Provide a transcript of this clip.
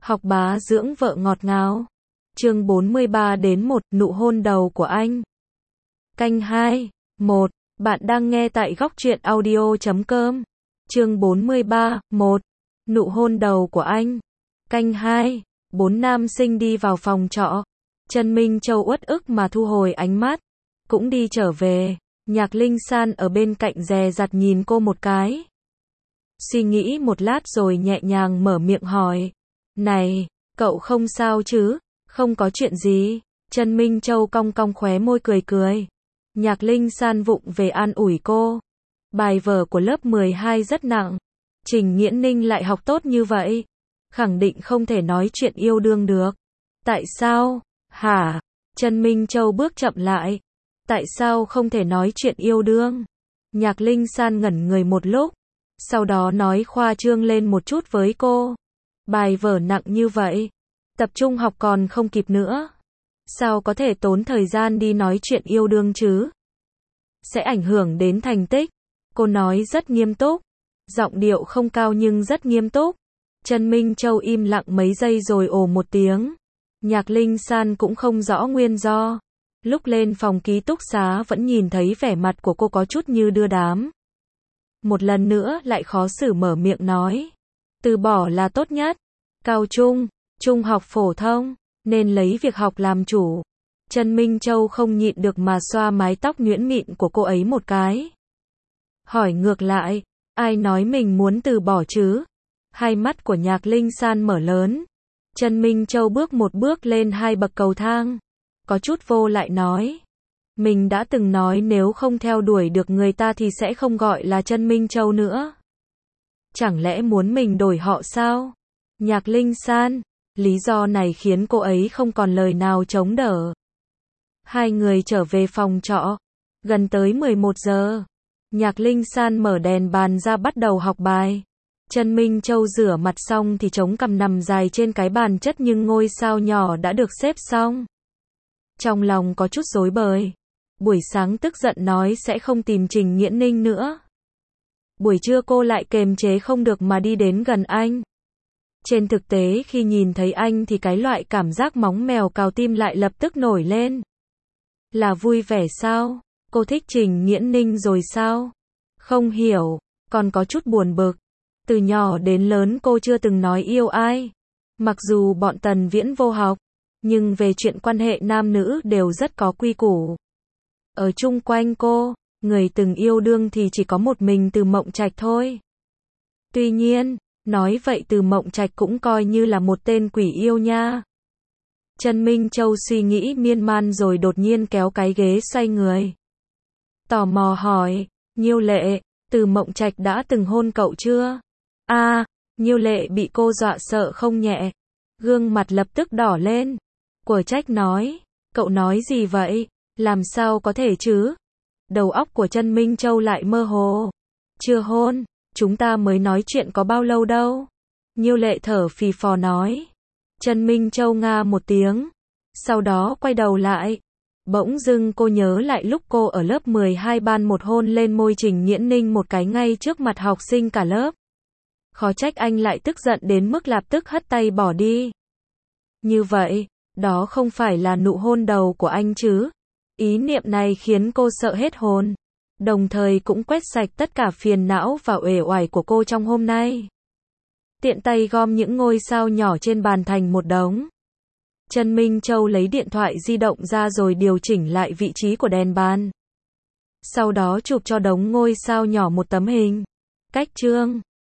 Học bá dưỡng vợ ngọt ngào. Chương 43 đến 1, nụ hôn đầu của anh. Canh 2. 1. Bạn đang nghe tại góc truyện audio.com. Chương 43. 1. Nụ hôn đầu của anh. Canh 2. 4 nam sinh đi vào phòng trọ. Trần Minh Châu uất ức mà thu hồi ánh mắt. Cũng đi trở về. Nhạc Linh San ở bên cạnh dè dặt nhìn cô một cái. Suy nghĩ một lát rồi nhẹ nhàng mở miệng hỏi. Này, cậu không sao chứ? Không có chuyện gì. Trần Minh Châu cong cong khóe môi cười cười. Nhạc Linh San vụng về an ủi cô. Bài vở của lớp 12 rất nặng. Trình Nghiễn Ninh lại học tốt như vậy. Khẳng định không thể nói chuyện yêu đương được. Tại sao? Hả? Trần Minh Châu bước chậm lại. Tại sao không thể nói chuyện yêu đương? Nhạc Linh San ngẩn người một lúc. Sau đó nói khoa trương lên một chút với cô. Bài vở nặng như vậy. Tập trung học còn không kịp nữa. Sao có thể tốn thời gian đi nói chuyện yêu đương chứ? Sẽ ảnh hưởng đến thành tích. Cô nói rất nghiêm túc. Giọng điệu không cao nhưng rất nghiêm túc. Trần Minh Châu im lặng mấy giây rồi ồ một tiếng. Nhạc Linh San cũng không rõ nguyên do. Lúc lên phòng ký túc xá vẫn nhìn thấy vẻ mặt của cô có chút như đưa đám. Một lần nữa lại khó xử mở miệng nói. Từ bỏ là tốt nhất. Cao trung, trung học phổ thông, nên lấy việc học làm chủ. Trần Minh Châu không nhịn được mà xoa mái tóc nhuyễn mịn của cô ấy một cái. Hỏi ngược lại, ai nói mình muốn từ bỏ chứ? Hai mắt của Nhạc Linh San mở lớn. Trần Minh Châu bước một bước lên 2 bậc cầu thang. Có chút vô lại nói. Mình đã từng nói nếu không theo đuổi được người ta thì sẽ không gọi là Trần Minh Châu nữa. Chẳng lẽ muốn mình đổi họ sao? Nhạc Linh San, lý do này khiến cô ấy không còn lời nào chống đỡ. Hai người trở về phòng trọ. Gần tới 11 giờ. Nhạc Linh San mở đèn bàn ra bắt đầu học bài. Trần Minh Châu rửa mặt xong thì chống cằm nằm dài trên cái bàn chất nhưng ngôi sao nhỏ đã được xếp xong. Trong lòng có chút rối bời. Buổi sáng tức giận nói sẽ không tìm Trình Nghiễn Ninh nữa. Buổi trưa cô lại kềm chế không được mà đi đến gần anh. Trên thực tế khi nhìn thấy anh thì cái loại cảm giác móng mèo cào tim lại lập tức nổi lên. Là vui vẻ sao? Cô thích Trình Nghiễn Ninh rồi sao? Không hiểu, còn có chút buồn bực. Từ nhỏ đến lớn cô chưa từng nói yêu ai. Mặc dù bọn Tần Viễn vô học, nhưng về chuyện quan hệ nam nữ đều rất có quy củ. Ở chung quanh cô, người từng yêu đương thì chỉ có một mình Từ Mộng Trạch thôi. Tuy nhiên, nói vậy Từ Mộng Trạch cũng coi như là một tên quỷ yêu nha. Trần Minh Châu suy nghĩ miên man rồi đột nhiên kéo cái ghế xoay người. Tò mò hỏi, Nhiêu Lệ, Từ Mộng Trạch đã từng hôn cậu chưa? Nhiêu Lệ bị cô dọa sợ không nhẹ. Gương mặt lập tức đỏ lên. Của trách nói, cậu nói gì vậy? Làm sao có thể chứ? Đầu óc của Trần Minh Châu lại mơ hồ. Chưa hôn, chúng ta mới nói chuyện có bao lâu đâu. Nhiêu Lệ thở phì phò nói. Trần Minh Châu nga một tiếng. Sau đó quay đầu lại. Bỗng dưng cô nhớ lại lúc cô ở lớp 12 ban một hôn lên môi Trình Nghiễn Ninh một cái ngay trước mặt học sinh cả lớp. Khó trách anh lại tức giận đến mức lập tức hất tay bỏ đi. Như vậy, đó không phải là nụ hôn đầu của anh chứ? Ý niệm này khiến cô sợ hết hồn. Đồng thời cũng quét sạch tất cả phiền não và uể oải của cô trong hôm nay. Tiện tay gom những ngôi sao nhỏ trên bàn thành một đống. Trần Minh Châu lấy điện thoại di động ra rồi điều chỉnh lại vị trí của đèn bàn. Sau đó chụp cho đống ngôi sao nhỏ một tấm hình. Cách chương